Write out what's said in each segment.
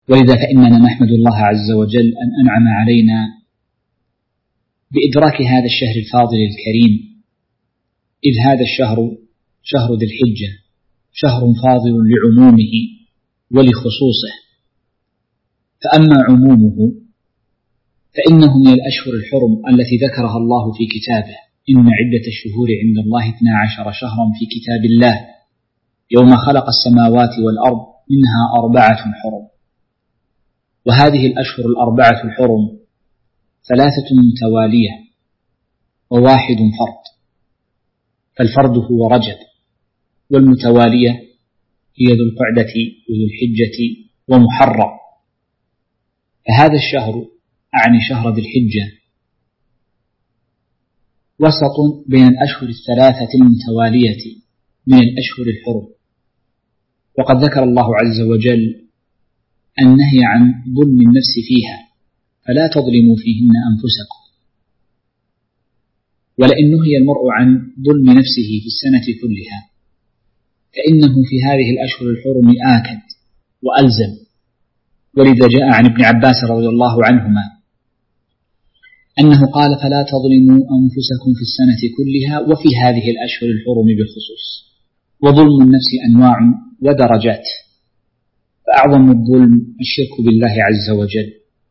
ولذا فإننا نحمد الله عز وجل أن أنعم علينا بإدراك هذا الشهر الفاضل الكريم، إذ هذا الشهر شهر ذي الحجة، شهر فاضل لعمومه ولخصوصه. فأما عمومه فإنه من الأشهر الحرم التي ذكرها الله في كتابه: إن عدة الشهور عند الله 12 شهرا في كتاب الله يوم خلق السماوات والأرض منها 4 حرم. وهذه الأشهر 4 الحرم 3 متوالية و1 فرد، فالفرد هو رجب، والمتوالية هي ذو القعدة وذو الحجة ومحرم. فهذا الشهر أعني شهر ذي الحجة وسط بين الأشهر 3 المتوالية من الأشهر الحرم. وقد ذكر الله عز وجل النهي عن ظلم النفس فيها، فلا تظلموا فيهن أنفسكم. ولئن نهي المرء عن ظلم نفسه في السنة كلها فإنه في هذه الأشهر الحرم آكد وألزم. ولذا جاء عن ابن عباس رضي الله عنهما أنه قال: فلا تظلموا أنفسكم في السنة كلها وفي هذه الأشهر الحرم بالخصوص. وظلم النفس أنواع ودرجات، فأعظم الظلم الشرك بالله عز وجل،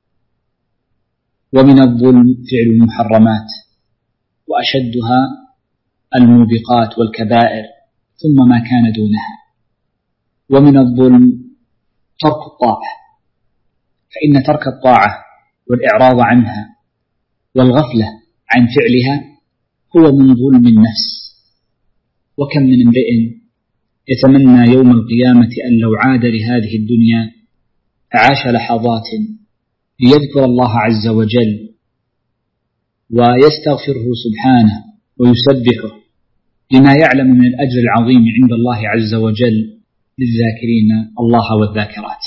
ومن الظلم فعل المحرمات، وأشدها الموبقات والكبائر ثم ما كان دونها. ومن الظلم ترك الطاعة، فإن ترك الطاعة والإعراض عنها والغفلة عن فعلها هو من ظلم النفس. وكم من امرئ يتمنى يوم القيامة أن لو عاد لهذه الدنيا فعاش لحظات ليذكر الله عز وجل ويستغفره سبحانه ويسبحه لما يعلم من الأجر العظيم عند الله عز وجل للذاكرين الله والذاكرات.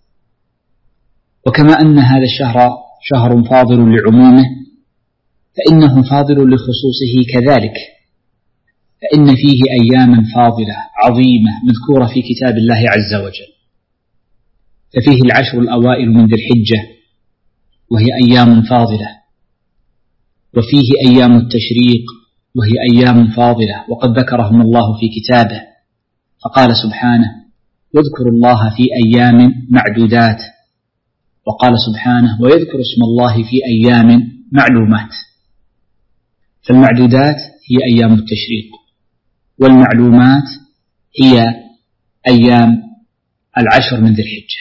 وكما أن هذا الشهر شهر فاضل لعمومه فإنه فاضل لخصوصه كذلك، فإن فيه أياما فاضلة عظيمة مذكورة في كتاب الله عز وجل. ففيه العشر الأوائل من ذي الحجة وهي أيام فاضلة، وفيه أيام التشريق وهي أيام فاضلة وقد ذكرهم الله في كتابه، فقال سبحانه: واذكروا الله في أيام معدودات. وقال سبحانه: ويذكر اسم الله في أيام معلومات. فالمعدودات هي أيام التشريق، والمعلومات هي أيام العشر من ذي الحجة.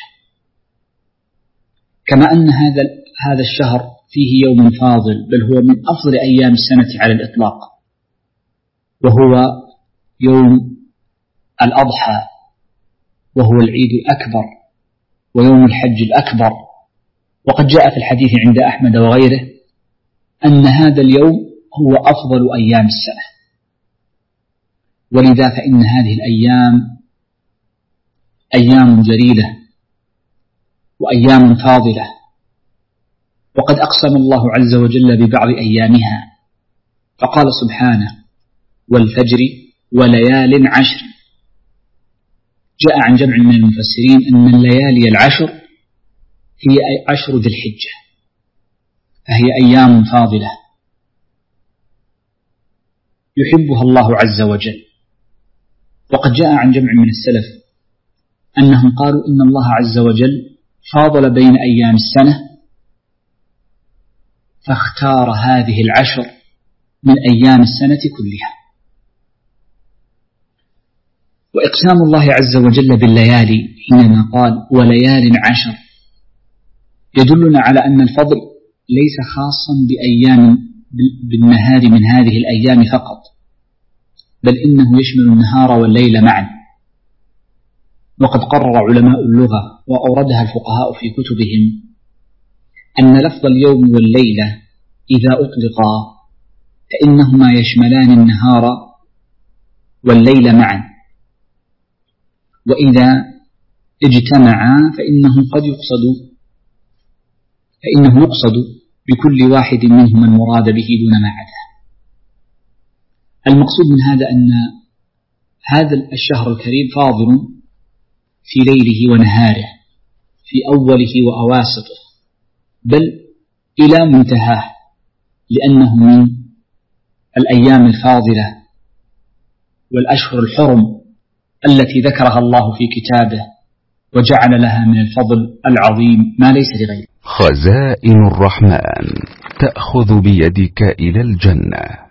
كما أن هذا الشهر فيه يوم فاضل، بل هو من أفضل أيام السنة على الإطلاق، وهو يوم الأضحى، وهو العيد الأكبر ويوم الحج الأكبر. وقد جاء في الحديث عند أحمد وغيره أن هذا اليوم هو أفضل أيام السنة. ولذا فإن هذه الأيام أيام جليلة وأيام فاضلة، وقد أقسم الله عز وجل ببعض أيامها فقال سبحانه: والفجر وليال عشر. جاء عن جمع من المفسرين أن الليالي العشر هي عشر ذي الحجة، فهي أيام فاضلة يحبها الله عز وجل. وقد جاء عن جمع من السلف أنهم قالوا إن الله عز وجل فاضل بين أيام السنة فاختار هذه العشر من أيام السنة كلها. وإقسام الله عز وجل بالليالي حينما قال وليال عشر يدلنا على أن الفضل ليس خاصا بأيام بالنهار من هذه الأيام فقط، بل إنه يشمل النهار والليل معا. وقد قرر علماء اللغة وأوردها الفقهاء في كتبهم أن لفظ اليوم والليلة إذا أطلقا فإنهما يشملان النهار والليل معا، وإذا اجتمعا فإنه يقصد بكل واحد منهما المراد به دون ما عداه. المقصود من هذا أن هذا الشهر الكريم فاضل في ليله ونهاره، في أوله وأواسطه، بل إلى منتهاه، لأنه من الأيام الفاضلة والأشهر الحرم التي ذكرها الله في كتابه وجعل لها من الفضل العظيم ما ليس لغيره. خزائن الرحمن تأخذ بيدك إلى الجنة.